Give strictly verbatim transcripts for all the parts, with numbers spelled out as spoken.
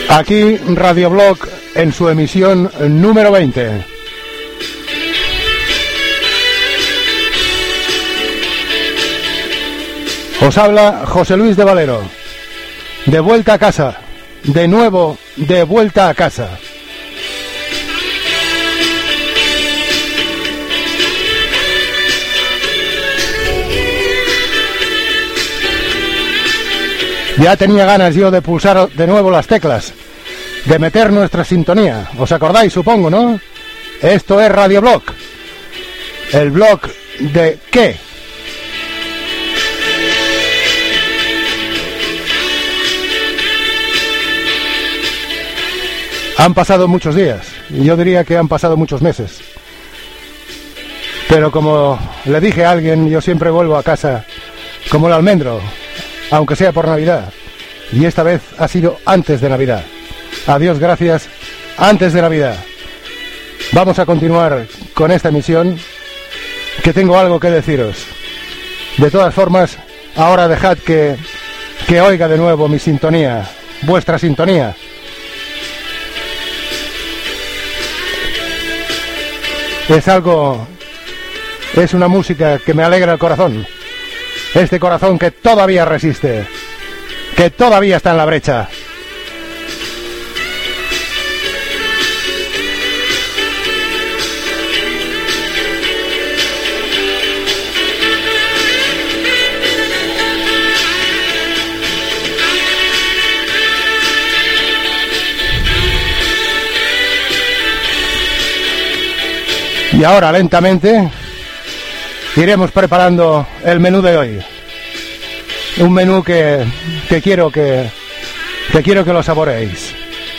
Aquí Radio Blog en su emisión número veinte. Os habla José Luis de Valero. De vuelta a casa. De nuevo, de vuelta a casa. Ya tenía ganas yo de pulsar de nuevo las teclas, de meter nuestra sintonía. ¿Os acordáis, supongo, no? Esto es Radio Blog. ¿El blog de qué? Han pasado muchos días, y yo diría que han pasado muchos meses. Pero como le dije a alguien, yo siempre vuelvo a casa como el almendro, aunque sea por Navidad. Y esta vez ha sido antes de Navidad. A Dios gracias, antes de Navidad. Vamos a continuar con esta emisión, que tengo algo que deciros. De todas formas, ahora dejad que, que oiga de nuevo mi sintonía, vuestra sintonía. Es algo, es una música que me alegra el corazón. Este corazón que todavía resiste, que todavía está en la brecha. Y ahora, lentamente, iremos preparando el menú de hoy. Un menú que, que quiero que, que quiero que lo saboreéis.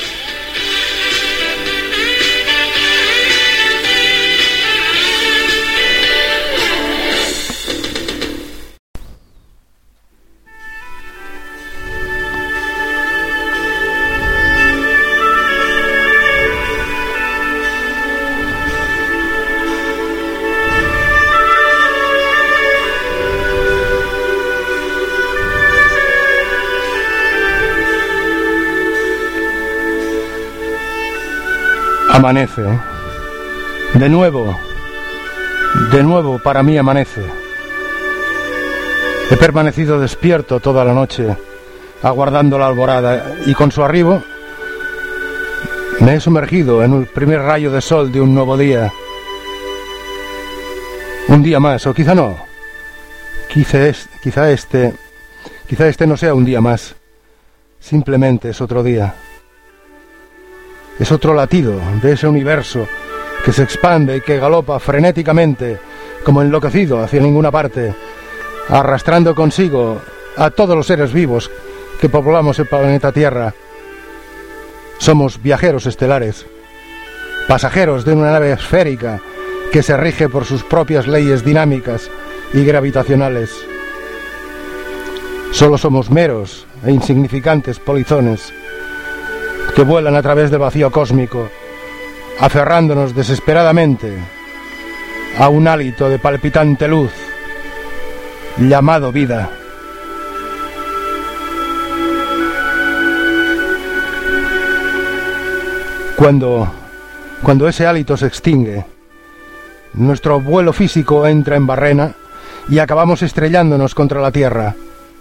Amanece. De nuevo, de nuevo para mí amanece. He permanecido despierto toda la noche, aguardando la alborada, y con su arribo me he sumergido en el primer rayo de sol de un nuevo día. Un día más, o quizá no. Quizá, es, quizá este, quizá este no sea un día más. Simplemente es otro día. Es otro latido de ese universo que se expande y que galopa frenéticamente, como enloquecido, hacia ninguna parte, arrastrando consigo a todos los seres vivos que poblamos el planeta Tierra. Somos viajeros estelares, pasajeros de una nave esférica que se rige por sus propias leyes dinámicas y gravitacionales. Solo somos meros e insignificantes polizones que vuelan a través del vacío cósmico, aferrándonos desesperadamente a un hálito de palpitante luz llamado vida. Cuando, cuando ese hálito se extingue, nuestro vuelo físico entra en barrena y acabamos estrellándonos contra la Tierra.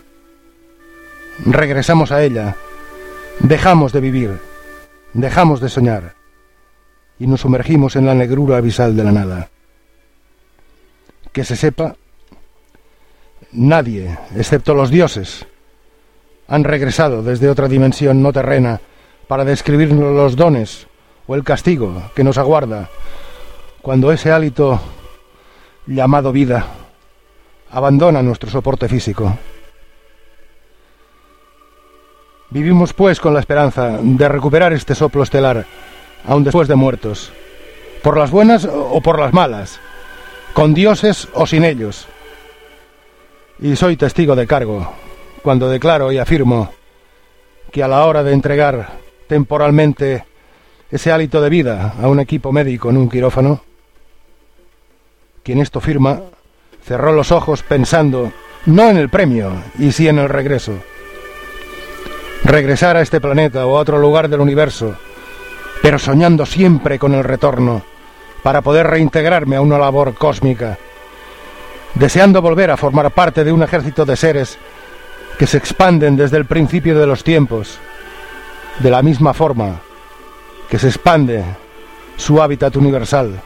Regresamos a ella. Dejamos de vivir, dejamos de soñar y nos sumergimos en la negrura abisal de la nada. Que se sepa, nadie, excepto los dioses, han regresado desde otra dimensión no terrena para describirnos los dones o el castigo que nos aguarda cuando ese hálito llamado vida abandona nuestro soporte físico. Vivimos pues con la esperanza de recuperar este soplo estelar, aun después de muertos, por las buenas o por las malas, con dioses o sin ellos. Y soy testigo de cargo cuando declaro y afirmo que a la hora de entregar temporalmente ese hálito de vida a un equipo médico en un quirófano, quien esto firma cerró los ojos pensando no en el premio y sí en el regreso. regresar a este planeta o a otro lugar del universo, pero soñando siempre con el retorno, para poder reintegrarme a una labor cósmica, deseando volver a formar parte de un ejército de seres que se expanden desde el principio de los tiempos, de la misma forma que se expande su hábitat universal.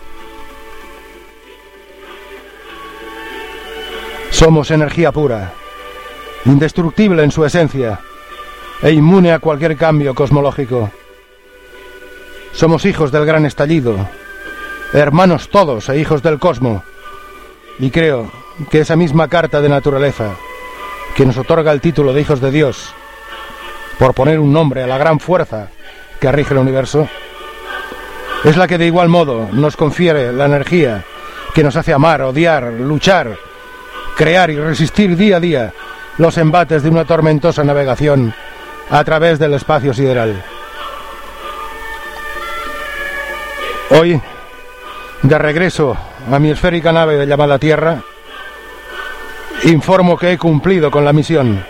Somos energía pura, indestructible en su esencia e inmune a cualquier cambio cosmológico. Somos hijos del gran estallido, hermanos todos e hijos del cosmos, y creo que esa misma carta de naturaleza que nos otorga el título de hijos de Dios, por poner un nombre a la gran fuerza que rige el universo, es la que de igual modo nos confiere la energía que nos hace amar, odiar, luchar, crear y resistir día a día los embates de una tormentosa navegación a través del espacio sideral. Hoy, de regreso a mi esférica nave llamada Tierra, informo que he cumplido con la misión.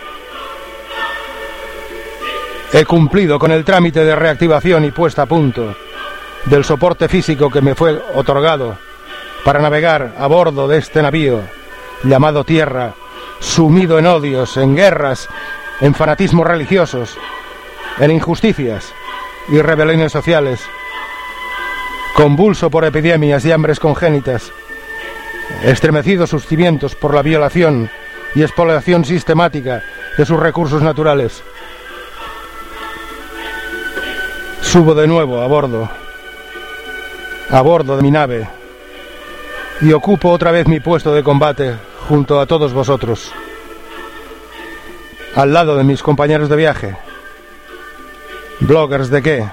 He cumplido con el trámite de reactivación y puesta a punto del soporte físico que me fue otorgado para navegar a bordo de este navío llamado Tierra, sumido en odios, en guerras, en fanatismos religiosos, en injusticias y rebeliones sociales, convulso por epidemias y hambres congénitas, estremecidos sus cimientos por la violación y expoliación sistemática de sus recursos naturales. Subo de nuevo a bordo, a bordo de mi nave, y ocupo otra vez mi puesto de combate junto a todos vosotros, al lado de mis compañeros de viaje. ¿Bloggers de qué?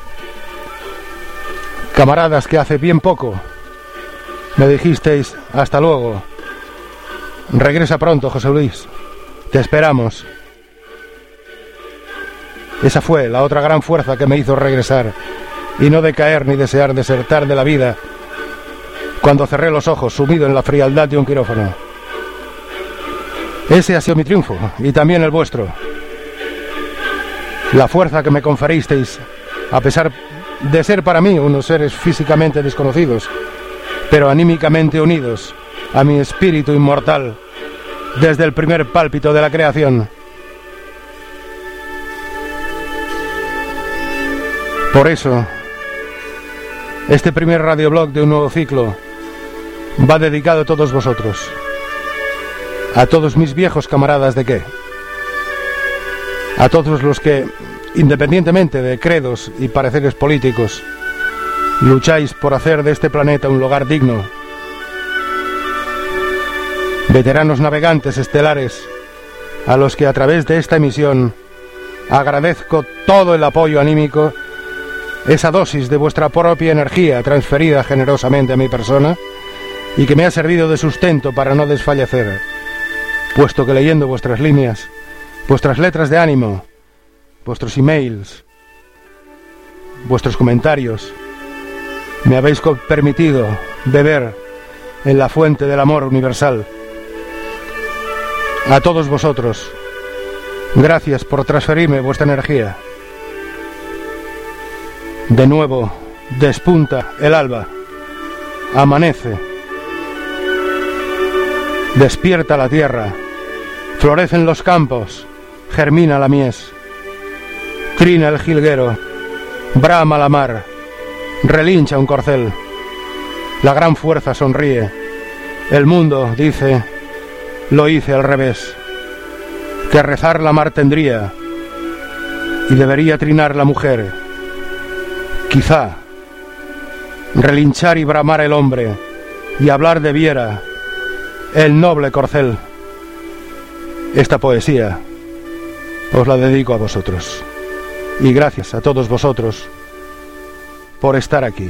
Camaradas que hace bien poco me dijisteis hasta luego. Regresa pronto, José Luis. Te esperamos. Esa fue la otra gran fuerza que me hizo regresar y no decaer ni desear desertar de la vida cuando cerré los ojos sumido en la frialdad de un quirófano. Ese ha sido mi triunfo y también el vuestro. La fuerza que me conferisteis, a pesar de ser para mí unos seres físicamente desconocidos, pero anímicamente unidos a mi espíritu inmortal desde el primer pálpito de la creación. Por eso, este primer radioblog de un nuevo ciclo va dedicado a todos vosotros, a todos mis viejos camaradas de qué, a todos los que, independientemente de credos y pareceres políticos, lucháis por hacer de este planeta un lugar digno. Veteranos navegantes estelares, a los que a través de esta emisión agradezco todo el apoyo anímico, esa dosis de vuestra propia energía transferida generosamente a mi persona y que me ha servido de sustento para no desfallecer, puesto que leyendo vuestras líneas, vuestras letras de ánimo, vuestros emails, vuestros comentarios, me habéis permitido beber en la fuente del amor universal. A todos vosotros, gracias por transferirme vuestra energía. De nuevo, despunta el alba, amanece, despierta la tierra, florecen los campos, germina la mies, trina el jilguero, brama la mar, relincha un corcel, la gran fuerza sonríe, el mundo dice, lo hice al revés, que rezar la mar tendría, y debería trinar la mujer, quizá relinchar y bramar el hombre, y hablar debiera el noble corcel. Esta poesía os la dedico a vosotros, y gracias a todos vosotros por estar aquí.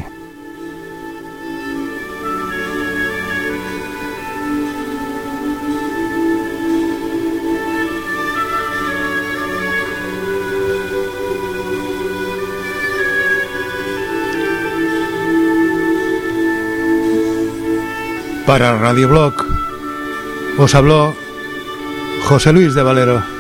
Para Radioblog os habló José Luis de Valero.